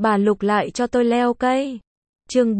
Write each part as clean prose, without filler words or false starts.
Bà Lục lại cho tôi leo cây. Chương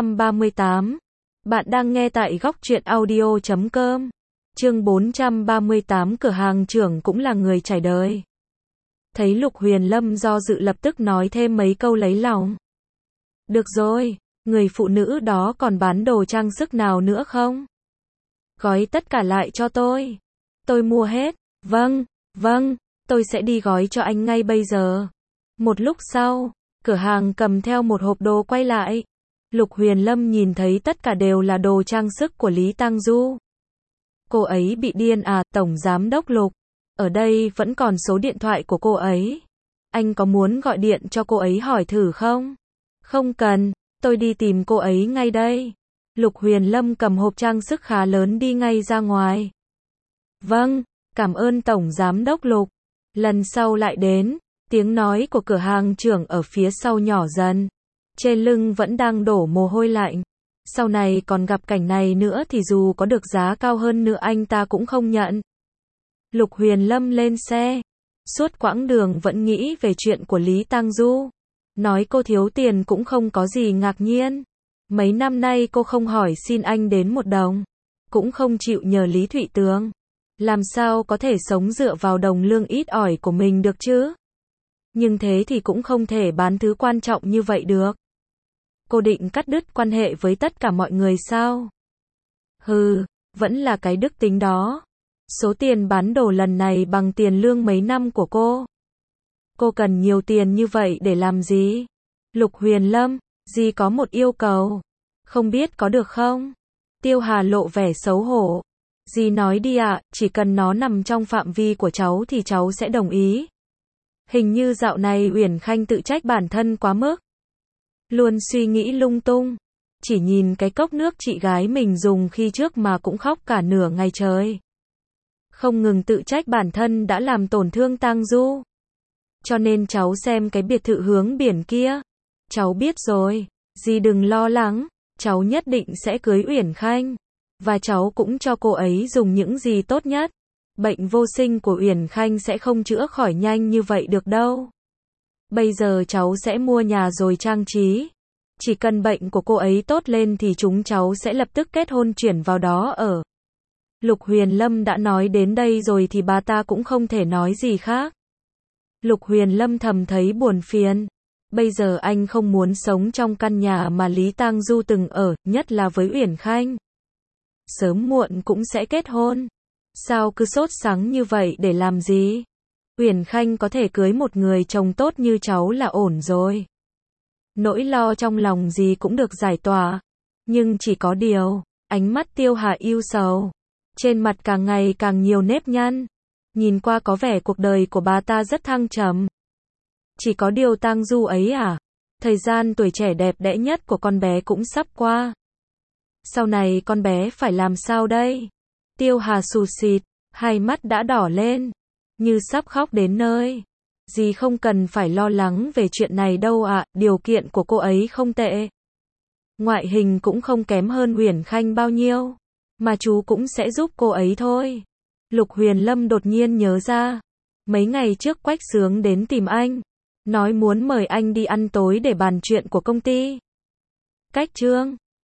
438. Bạn đang nghe tại góc truyện audio.com. Chương 438. Cửa hàng trưởng cũng là người trải đời. Thấy Lục Huyền Lâm do dự, lập tức nói thêm mấy câu lấy lòng. Được rồi, người phụ nữ đó còn bán đồ trang sức nào nữa không? Gói tất cả lại cho tôi. Tôi mua hết. Vâng, tôi sẽ đi gói cho anh ngay bây giờ. Một lúc sau, cửa hàng cầm theo một hộp đồ quay lại. Lục Huyền Lâm nhìn thấy tất cả đều là đồ trang sức của Lý Tang Du. Cô ấy bị điên à, Tổng Giám đốc Lục. Ở đây vẫn còn số điện thoại của cô ấy. Anh có muốn gọi điện cho cô ấy hỏi thử không? Không cần, tôi đi tìm cô ấy ngay đây. Lục Huyền Lâm cầm hộp trang sức khá lớn đi ngay ra ngoài. Vâng, cảm ơn Tổng Giám đốc Lục. Lần sau lại đến, tiếng nói của cửa hàng trưởng ở phía sau nhỏ dần. Trên lưng vẫn đang đổ mồ hôi lạnh. Sau này còn gặp cảnh này nữa thì dù có được giá cao hơn nữa anh ta cũng không nhận. Lục Huyền Lâm lên xe. Suốt quãng đường vẫn nghĩ về chuyện của Lý Tang Du. Nói cô thiếu tiền cũng không có gì ngạc nhiên. Mấy năm nay cô không hỏi xin anh đến một đồng. Cũng không chịu nhờ Lý Thụy Tường. Làm sao có thể sống dựa vào đồng lương ít ỏi của mình được chứ? Nhưng thế thì cũng không thể bán thứ quan trọng như vậy được. Cô định cắt đứt quan hệ với tất cả mọi người sao? Hừ, vẫn là cái đức tính đó. Số tiền bán đồ lần này bằng tiền lương mấy năm của cô. Cô cần nhiều tiền như vậy để làm gì? Lục Huyền Lâm, dì có một yêu cầu. Không biết có được không? Tiêu Hà lộ vẻ xấu hổ. Dì nói đi ạ, chỉ cần nó nằm trong phạm vi của cháu thì cháu sẽ đồng ý. Hình như dạo này Uyển Khanh tự trách bản thân quá mức. Luôn suy nghĩ lung tung. Chỉ nhìn cái cốc nước chị gái mình dùng khi trước mà cũng khóc cả nửa ngày trời. Không ngừng tự trách bản thân đã làm tổn thương Tang Du. Cho nên cháu xem cái biệt thự hướng biển kia. Cháu biết rồi, dì đừng lo lắng, cháu nhất định sẽ cưới Uyển Khanh. Và cháu cũng cho cô ấy dùng những gì tốt nhất. Bệnh vô sinh của Uyển Khanh sẽ không chữa khỏi nhanh như vậy được đâu. Bây giờ cháu sẽ mua nhà rồi trang trí. Chỉ cần bệnh của cô ấy tốt lên thì chúng cháu sẽ lập tức kết hôn chuyển vào đó ở. Lục Huyền Lâm đã nói đến đây rồi thì bà ta cũng không thể nói gì khác. Lục Huyền Lâm thầm thấy buồn phiền. Bây giờ anh không muốn sống trong căn nhà mà Lý Tang Du từng ở, nhất là với Uyển Khanh. Sớm muộn cũng sẽ kết hôn. Sao cứ sốt sắng như vậy để làm gì? Uyển Khanh có thể cưới một người chồng tốt như cháu là ổn rồi. Nỗi lo trong lòng gì cũng được giải tỏa. Nhưng chỉ có điều, ánh mắt Tiêu Hà ưu sầu. Trên mặt càng ngày càng nhiều nếp nhăn. Nhìn qua có vẻ cuộc đời của bà ta rất thăng trầm. Chỉ có điều Tang Du ấy à? Thời gian tuổi trẻ đẹp đẽ nhất của con bé cũng sắp qua. Sau này con bé phải làm sao đây? Tiêu Hà sụt sịt, hai mắt đã đỏ lên, như sắp khóc đến nơi. Dì không cần phải lo lắng về chuyện này đâu ạ, điều kiện của cô ấy không tệ. Ngoại hình cũng không kém hơn Uyển Khanh bao nhiêu, mà chú cũng sẽ giúp cô ấy thôi. Lục Huyền Lâm đột nhiên nhớ ra, mấy ngày trước Quách Sướng đến tìm anh, nói muốn mời anh đi ăn tối để bàn chuyện của công ty. Cách Trương